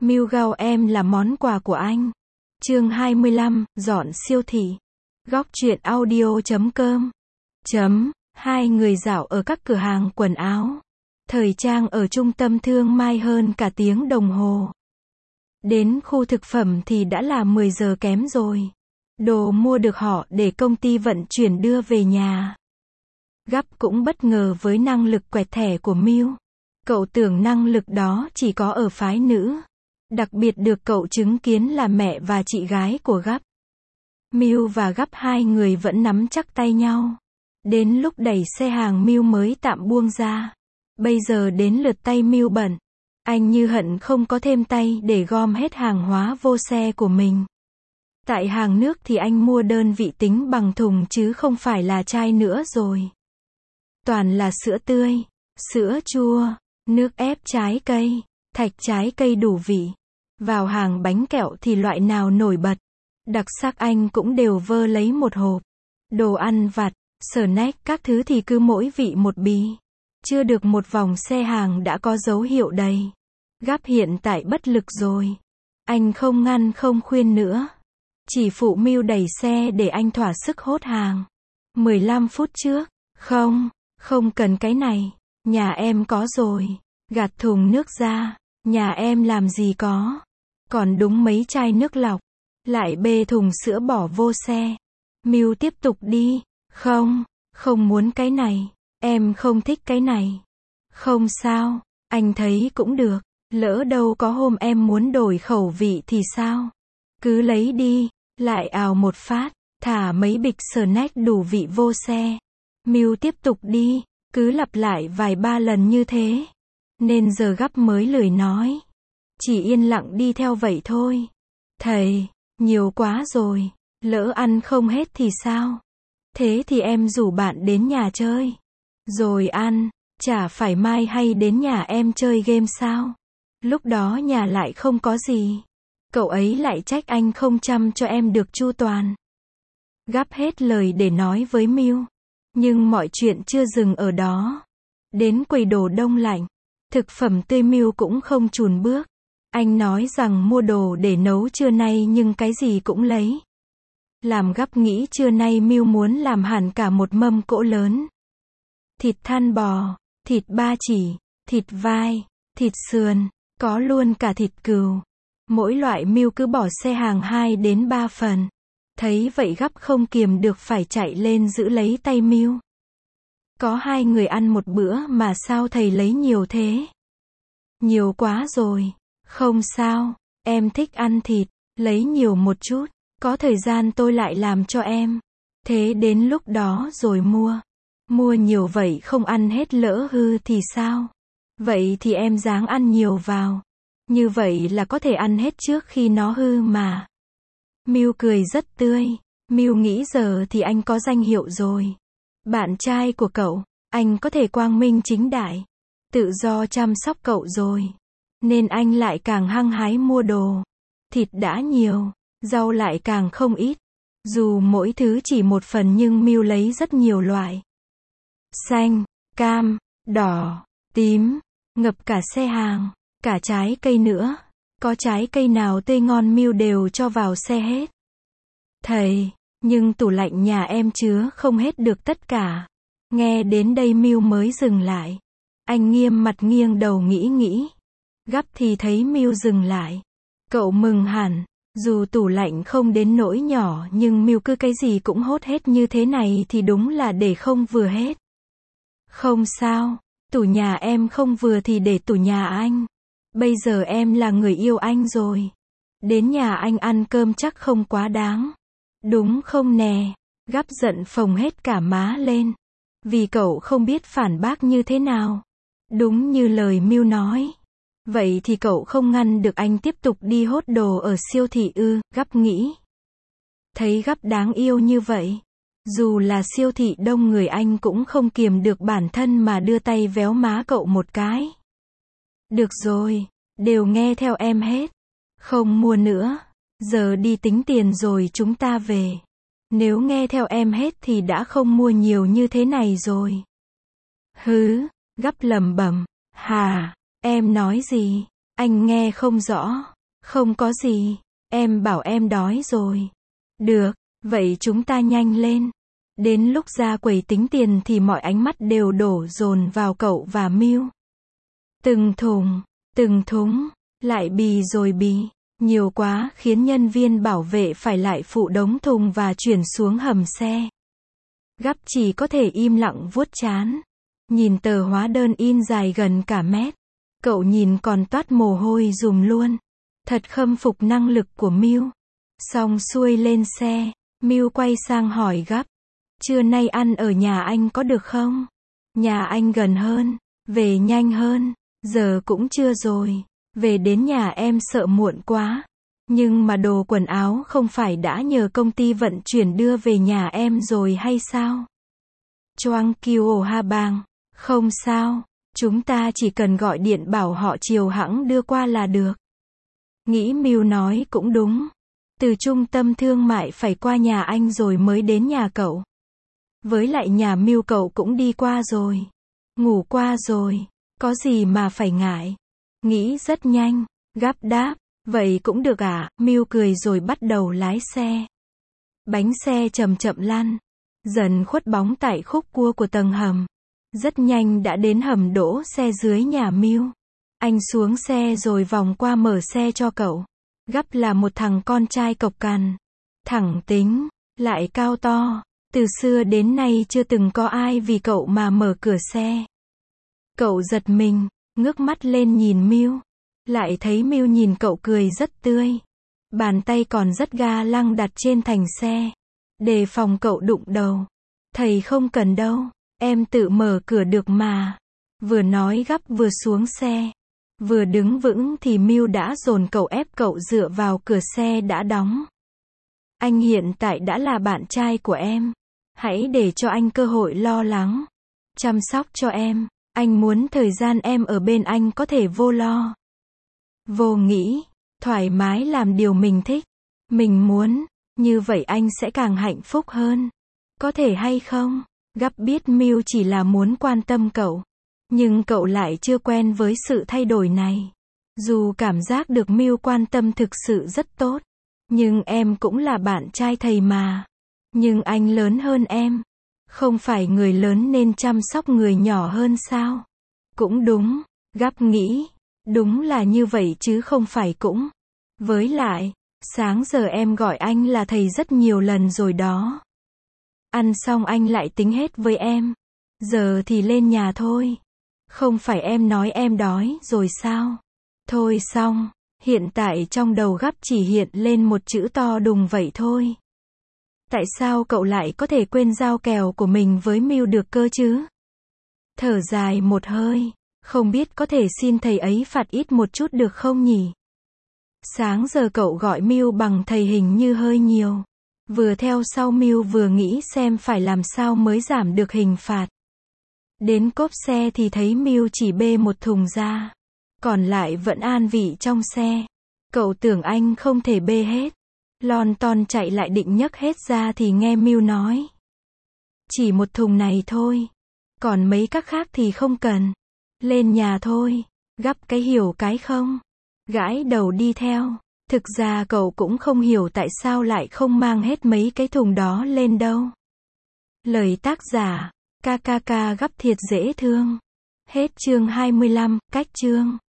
Milgao em là món quà của anh. Chương 25, dọn siêu thị. Góc truyện audio.com. Hai người dạo ở các cửa hàng quần áo, thời trang ở trung tâm thương mại hơn cả tiếng đồng hồ. Đến khu thực phẩm thì đã là 10 giờ kém rồi. Đồ mua được họ để công ty vận chuyển đưa về nhà. Gắp cũng bất ngờ với năng lực quẹt thẻ của Miu. Cậu tưởng năng lực đó chỉ có ở phái nữ. Đặc biệt được cậu chứng kiến là mẹ và chị gái của Gắp. Miu và Gắp hai người vẫn nắm chắc tay nhau. Đến lúc đẩy xe hàng Miu mới tạm buông ra. Bây giờ đến lượt tay Miu bận. Anh như hận không có thêm tay để gom hết hàng hóa vô xe của mình. Tại hàng nước thì anh mua đơn vị tính bằng thùng chứ không phải là chai nữa rồi. Toàn là sữa tươi, sữa chua, nước ép trái cây, thạch trái cây đủ vị. Vào hàng bánh kẹo thì loại nào nổi bật, đặc sắc anh cũng đều vơ lấy một hộp. Đồ ăn vặt, snack các thứ thì cứ mỗi vị một bí. Chưa được một vòng xe hàng đã có dấu hiệu đầy. Gắp hiện tại bất lực rồi. Anh không ngăn không khuyên nữa. Chỉ phụ Miu đẩy xe để anh thỏa sức hốt hàng. 15 phút trước, không cần cái này. Nhà em có rồi. Gạt thùng nước ra. Nhà em làm gì có. Còn đúng mấy chai nước lọc. Lại bê thùng sữa bỏ vô xe. Miu tiếp tục đi. Không muốn cái này. Em không thích cái này. Không sao, anh thấy cũng được. Lỡ đâu có hôm em muốn đổi khẩu vị thì sao? Cứ lấy đi. Lại ào một phát, thả mấy bịch snack đủ vị vô xe. Miu tiếp tục đi, cứ lặp lại vài ba lần như thế. Nên giờ Gắp mới lười nói. Chỉ yên lặng đi theo vậy thôi. Thầy, nhiều quá rồi, lỡ ăn không hết thì sao? Thế thì em rủ bạn đến nhà chơi. Rồi ăn, chả phải mai hay đến nhà em chơi game sao? Lúc đó nhà lại không có gì. Cậu ấy lại trách anh không chăm cho em được chu toàn. Gắp hết lời để nói với Miu. Nhưng mọi chuyện chưa dừng ở đó. Đến quầy đồ đông lạnh, thực phẩm tươi Miu cũng không chùn bước. Anh nói rằng mua đồ để nấu trưa nay nhưng cái gì cũng lấy. Làm Gắp nghĩ trưa nay Miu muốn làm hẳn cả một mâm cỗ lớn. Thịt than bò, thịt ba chỉ, thịt vai, thịt sườn, có luôn cả thịt cừu. Mỗi loại Miu cứ bỏ xe hàng 2 đến 3 phần. Thấy vậy Gắp không kiềm được phải chạy lên giữ lấy tay Miu. Có hai người ăn một bữa mà sao thầy lấy nhiều thế? Nhiều quá rồi. Không sao, em thích ăn thịt, lấy nhiều một chút. Có thời gian tôi lại làm cho em. Thế đến lúc đó rồi mua. Mua nhiều vậy không ăn hết lỡ hư thì sao? Vậy thì em ráng ăn nhiều vào. Như vậy là có thể ăn hết trước khi nó hư mà. Miu cười rất tươi. Miu nghĩ giờ thì anh có danh hiệu rồi. Bạn trai của cậu, anh có thể quang minh chính đại, tự do chăm sóc cậu rồi. Nên anh lại càng hăng hái mua đồ. Thịt đã nhiều, rau lại càng không ít. Dù mỗi thứ chỉ một phần nhưng Miu lấy rất nhiều loại. Xanh, cam, đỏ, tím, ngập cả xe hàng. Cả trái cây nữa. Có trái cây nào tươi ngon Miu đều cho vào xe hết. Thầy, nhưng tủ lạnh nhà em chứa không hết được tất cả. Nghe đến đây Miu mới dừng lại. Anh nghiêm mặt nghiêng đầu nghĩ. Gắp thì thấy Miu dừng lại. Cậu mừng hẳn. Dù tủ lạnh không đến nỗi nhỏ nhưng Miu cứ cái gì cũng hốt hết như thế này thì đúng là để không vừa hết. Không sao, tủ nhà em không vừa thì để tủ nhà anh. Bây giờ em là người yêu anh rồi. Đến nhà anh ăn cơm chắc không quá đáng. Đúng không nè? Gắp giận phồng hết cả má lên. Vì cậu không biết phản bác như thế nào. Đúng như lời Miu nói. Vậy thì cậu không ngăn được anh tiếp tục đi hốt đồ ở siêu thị ư? Gắp nghĩ. Thấy Gắp đáng yêu như vậy. Dù là siêu thị đông người anh cũng không kiềm được bản thân mà đưa tay véo má cậu một cái. Được rồi, đều nghe theo em hết. Không mua nữa. Giờ đi tính tiền rồi chúng ta về. Nếu nghe theo em hết thì đã không mua nhiều như thế này rồi. Hứ, Gắp lẩm bẩm. Hà, em nói gì? Anh nghe không rõ. Không có gì, em bảo em đói rồi. Được, vậy chúng ta nhanh lên. Đến lúc ra quầy tính tiền thì mọi ánh mắt đều đổ dồn vào cậu và Miu. Từng thúng, lại bì rồi bì, nhiều quá khiến nhân viên bảo vệ phải lại phụ đống thùng và chuyển xuống hầm xe. Gắp chỉ có thể im lặng vuốt trán. Nhìn tờ hóa đơn in dài gần cả mét. Cậu nhìn còn toát mồ hôi rùm luôn. Thật khâm phục năng lực của Miu. Xong xuôi lên xe, Miu quay sang hỏi Gắp. Trưa nay ăn ở nhà anh có được không? Nhà anh gần hơn, về nhanh hơn, giờ cũng trưa rồi. Về đến nhà em sợ muộn quá. Nhưng mà đồ quần áo không phải đã nhờ công ty vận chuyển đưa về nhà em rồi hay sao? Choang Kiều Ha Bang. Không sao, chúng ta chỉ cần gọi điện bảo họ chiều hãng đưa qua là được. Nghĩ Miu nói cũng đúng. Từ trung tâm thương mại phải qua nhà anh rồi mới đến nhà cậu. Với lại nhà Miu cậu cũng đi qua rồi. Ngủ qua rồi, có gì mà phải ngại. Nghĩ rất nhanh, Gắp đáp, vậy cũng được à? Miu cười rồi bắt đầu lái xe. Bánh xe chậm chậm lăn, dần khuất bóng tại khúc cua của tầng hầm. Rất nhanh đã đến hầm đỗ xe dưới nhà Miu. Anh xuống xe rồi vòng qua mở xe cho cậu. Gắp là một thằng con trai cộc cằn, thẳng tính, lại cao to. Từ xưa đến nay chưa từng có ai vì cậu mà mở cửa xe. Cậu giật mình, ngước mắt lên nhìn Miu. Lại thấy Miu nhìn cậu cười rất tươi. Bàn tay còn rất ga lăng đặt trên thành xe. Đề phòng cậu đụng đầu. Thầy không cần đâu, em tự mở cửa được mà. Vừa nói Gắp vừa xuống xe. Vừa đứng vững thì Miu đã dồn cậu ép cậu dựa vào cửa xe đã đóng. Anh hiện tại đã là bạn trai của em. Hãy để cho anh cơ hội lo lắng, chăm sóc cho em. Anh muốn thời gian em ở bên anh có thể vô lo, vô nghĩ, thoải mái làm điều mình thích, mình muốn. Như vậy anh sẽ càng hạnh phúc hơn. Có thể hay không? Gắp biết Miu chỉ là muốn quan tâm cậu. Nhưng cậu lại chưa quen với sự thay đổi này. Dù cảm giác được Miu quan tâm thực sự rất tốt. Nhưng em cũng là bạn trai thầy mà. Nhưng anh lớn hơn em. Không phải người lớn nên chăm sóc người nhỏ hơn sao? Cũng đúng. Gắp nghĩ. Đúng là như vậy chứ không phải cũng. Với lại, sáng giờ em gọi anh là thầy rất nhiều lần rồi đó. Ăn xong anh lại tính hết với em. Giờ thì lên nhà thôi. Không phải em nói em đói rồi sao? Thôi xong. Hiện tại trong đầu Gắp chỉ hiện lên một chữ to đùng vậy thôi. Tại sao cậu lại có thể quên giao kèo của mình với Miu được cơ chứ? Thở dài một hơi. Không biết có thể xin thầy ấy phạt ít một chút được không nhỉ? Sáng giờ cậu gọi Miu bằng thầy hình như hơi nhiều. Vừa theo sau Miu vừa nghĩ xem phải làm sao mới giảm được hình phạt. Đến cốp xe thì thấy Miu chỉ bê một thùng ra. Còn lại vẫn an vị trong xe. Cậu tưởng anh không thể bê hết. Lon ton chạy lại định nhấc hết ra thì nghe Miu nói. Chỉ một thùng này thôi. Còn mấy các khác thì không cần. Lên nhà thôi. Gắp cái hiểu cái không. Gãi đầu đi theo. Thực ra cậu cũng không hiểu tại sao lại không mang hết mấy cái thùng đó lên đâu. Lời tác giả. KKK Gắp thiệt dễ thương. Hết chương 25, cách chương.